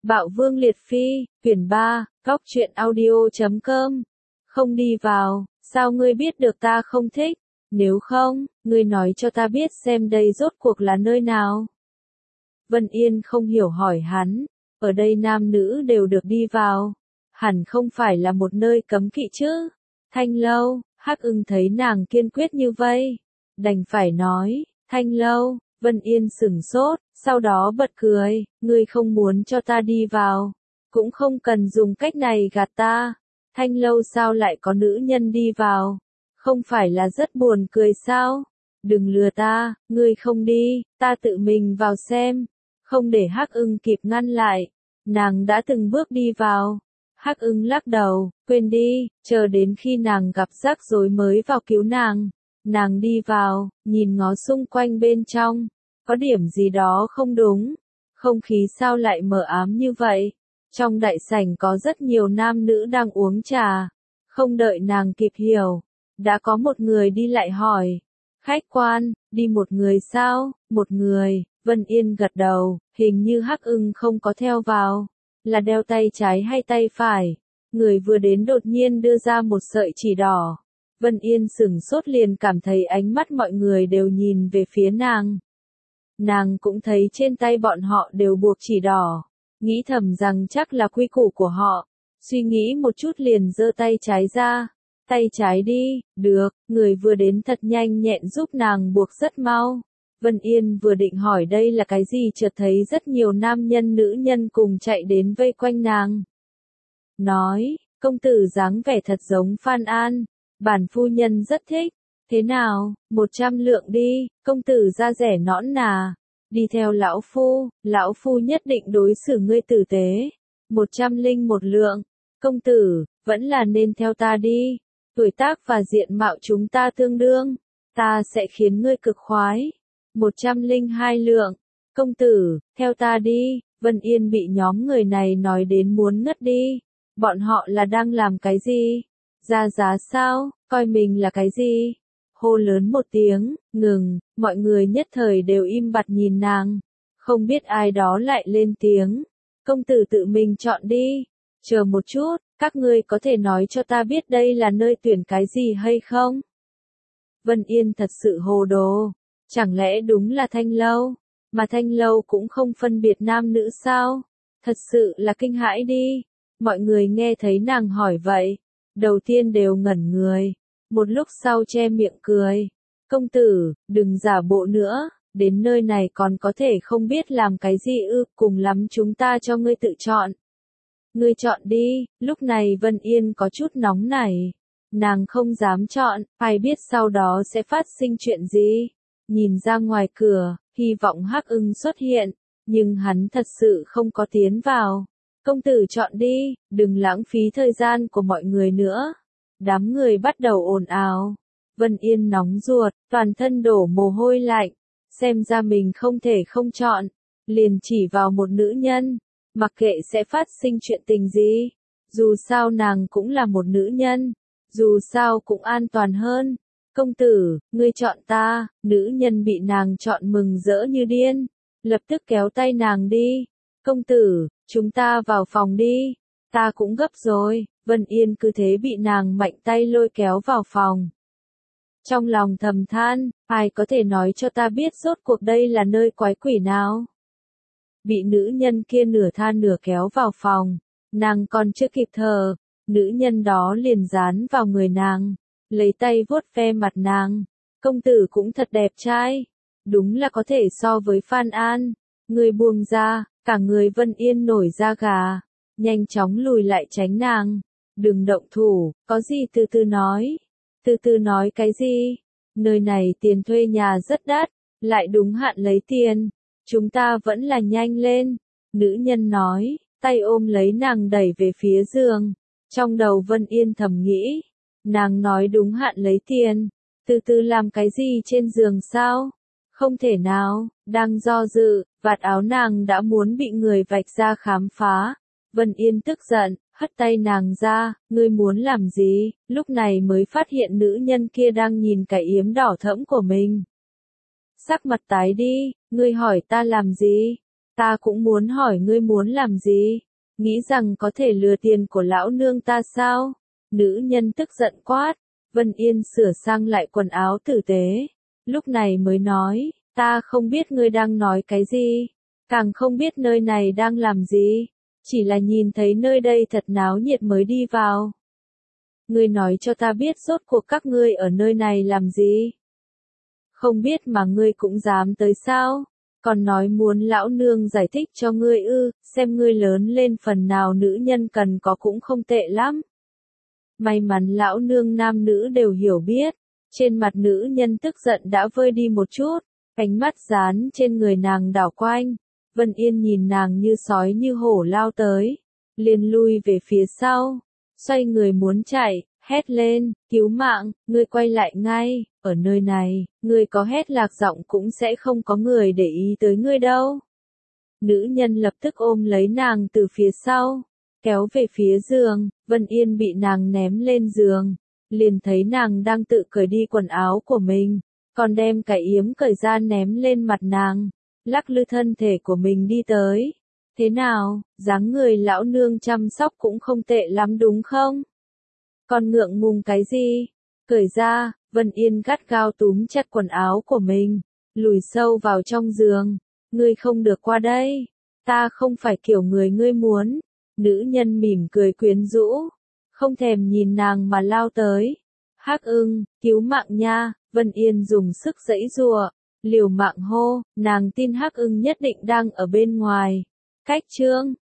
Bạo Vương Liệt Phi, quyển 3, goctruyện audio.com. Không đi vào, sao ngươi biết được ta không thích? Nếu không, ngươi nói cho ta biết xem đây rốt cuộc là nơi nào. Vân Yên không hiểu hỏi hắn, ở đây nam nữ đều được đi vào, hẳn không phải là một nơi cấm kỵ chứ? Thanh Lâu, Hắc Ưng thấy nàng kiên quyết như vậy, đành phải nói, Thanh Lâu. Vân Yên sửng sốt, sau đó bật cười, ngươi không muốn cho ta đi vào, cũng không cần dùng cách này gạt ta. Thanh Lâu sao lại có nữ nhân đi vào? Không phải là rất buồn cười sao? Đừng lừa ta, ngươi không đi, ta tự mình vào xem. Không để Hắc Ưng kịp ngăn lại, nàng đã từng bước đi vào. Hắc Ưng lắc đầu, quên đi, chờ đến khi nàng gặp rắc rối mới vào cứu nàng. Nàng đi vào, nhìn ngó xung quanh bên trong, có điểm gì đó không đúng, không khí sao lại mờ ám như vậy. Trong đại sảnh có rất nhiều nam nữ đang uống trà, không đợi nàng kịp hiểu, đã có một người đi lại hỏi, khách quan, đi một người sao? Một người. Vân Yên gật đầu, hình như Hắc Ưng không có theo vào, là đeo tay trái hay tay phải. Người vừa đến đột nhiên đưa ra một sợi chỉ đỏ. Vân Yên sửng sốt liền cảm thấy ánh mắt mọi người đều nhìn về phía nàng. Nàng cũng thấy trên tay bọn họ đều buộc chỉ đỏ, nghĩ thầm rằng chắc là quy củ của họ. Suy nghĩ một chút liền giơ tay trái ra. Tay trái đi, được, người vừa đến thật nhanh nhẹn giúp nàng buộc rất mau. Vân Yên vừa định hỏi đây là cái gì chợt thấy rất nhiều nam nhân nữ nhân cùng chạy đến vây quanh nàng. Nói, công tử dáng vẻ thật giống Phan An, bản phu nhân rất thích. Thế nào, 100 lượng đi, công tử da rẻ nõn nà. Đi theo lão phu nhất định đối xử ngươi tử tế. 101 lượng, công tử, vẫn là nên theo ta đi. Tuổi tác và diện mạo chúng ta tương đương, ta sẽ khiến ngươi cực khoái. 102 lượng, công tử, theo ta đi. Vân Yên bị nhóm người này nói đến muốn ngất đi. Bọn họ là đang làm cái gì? Ra giá sao? Coi mình là cái gì? Hô lớn một tiếng, ngừng, mọi người nhất thời đều im bặt nhìn nàng. Không biết ai đó lại lên tiếng. Công tử tự mình chọn đi. Chờ một chút, các ngươi có thể nói cho ta biết đây là nơi tuyển cái gì hay không? Vân Yên thật sự hồ đồ. Chẳng lẽ đúng là Thanh Lâu? Mà Thanh Lâu cũng không phân biệt nam nữ sao? Thật sự là kinh hãi đi. Mọi người nghe thấy nàng hỏi vậy, đầu tiên đều ngẩn người. Một lúc sau che miệng cười. Công tử, đừng giả bộ nữa, đến nơi này còn có thể không biết làm cái gì ư, cùng lắm chúng ta cho ngươi tự chọn. Ngươi chọn đi. Lúc này Vân Yên có chút nóng nảy. Nàng không dám chọn, ai biết sau đó sẽ phát sinh chuyện gì. Nhìn ra ngoài cửa, hy vọng Hắc Ưng xuất hiện, nhưng hắn thật sự không có tiến vào. Công tử chọn đi, đừng lãng phí thời gian của mọi người nữa. Đám người bắt đầu ồn ào. Vân Yên nóng ruột, toàn thân đổ mồ hôi lạnh. Xem ra mình không thể không chọn. Liền chỉ vào một nữ nhân. Mặc kệ sẽ phát sinh chuyện tình gì. Dù sao nàng cũng là một nữ nhân. Dù sao cũng an toàn hơn. Công tử, ngươi chọn ta. Nữ nhân bị nàng chọn mừng rỡ như điên. Lập tức kéo tay nàng đi. Công tử, chúng ta vào phòng đi. Ta cũng gấp rồi. Vân Yên cứ thế bị nàng mạnh tay lôi kéo vào phòng. Trong lòng thầm than, ai có thể nói cho ta biết rốt cuộc đây là nơi quái quỷ nào? Bị nữ nhân kia nửa than nửa kéo vào phòng, nàng còn chưa kịp thở, nữ nhân đó liền dán vào người nàng, lấy tay vuốt ve mặt nàng. Công tử cũng thật đẹp trai, đúng là có thể so với Phan An. Người buông ra, cả người Vân Yên nổi da gà, nhanh chóng lùi lại tránh nàng. Đừng động thủ, có gì từ từ nói. Từ từ nói cái gì? Nơi này tiền thuê nhà rất đắt, lại đúng hạn lấy tiền. Chúng ta vẫn là nhanh lên. Nữ nhân nói, tay ôm lấy nàng đẩy về phía giường. Trong đầu Vân Yên thầm nghĩ, nàng nói đúng hạn lấy tiền. Từ từ làm cái gì trên giường sao? Không thể nào, đang do dự, vạt áo nàng đã muốn bị người vạch ra khám phá. Vân Yên tức giận, hất tay nàng ra, ngươi muốn làm gì? Lúc này mới phát hiện nữ nhân kia đang nhìn cái yếm đỏ thẫm của mình. Sắc mặt tái đi, ngươi hỏi ta làm gì? Ta cũng muốn hỏi ngươi muốn làm gì? Nghĩ rằng có thể lừa tiền của lão nương ta sao? Nữ nhân tức giận quát. Vân Yên sửa sang lại quần áo tử tế. Lúc này mới nói, ta không biết ngươi đang nói cái gì. Càng không biết nơi này đang làm gì. Chỉ là nhìn thấy nơi đây thật náo nhiệt mới đi vào. Ngươi nói cho ta biết rốt cuộc các ngươi ở nơi này làm gì? Không biết mà ngươi cũng dám tới sao? Còn nói muốn lão nương giải thích cho ngươi ư, xem ngươi lớn lên phần nào nữ nhân cần có cũng không tệ lắm. May mắn lão nương nam nữ đều hiểu biết. Trên mặt nữ nhân tức giận đã vơi đi một chút, ánh mắt dán trên người nàng đảo quanh. Vân Yên nhìn nàng như sói như hổ lao tới, liền lui về phía sau, xoay người muốn chạy, hét lên, cứu mạng, ngươi quay lại ngay, ở nơi này, ngươi có hét lạc giọng cũng sẽ không có người để ý tới ngươi đâu. Nữ nhân lập tức ôm lấy nàng từ phía sau, kéo về phía giường. Vân Yên bị nàng ném lên giường, liền thấy nàng đang tự cởi đi quần áo của mình, còn đem cái yếm cởi ra ném lên mặt nàng, lắc lư thân thể của mình đi tới. Thế nào, dáng người lão nương chăm sóc cũng không tệ lắm đúng không? Còn ngượng ngùng cái gì? Cởi ra. Vân Yên gắt gao túm chặt quần áo của mình, lùi sâu vào trong giường. Ngươi không được qua đây. Ta không phải kiểu người ngươi muốn. Nữ nhân mỉm cười quyến rũ, không thèm nhìn nàng mà lao tới. Hắc Ưng, cứu mạng nha. Vân Yên dùng sức giãy giụa, liều mạng hô, nàng tin Hắc Ưng nhất định đang ở bên ngoài. Cách chương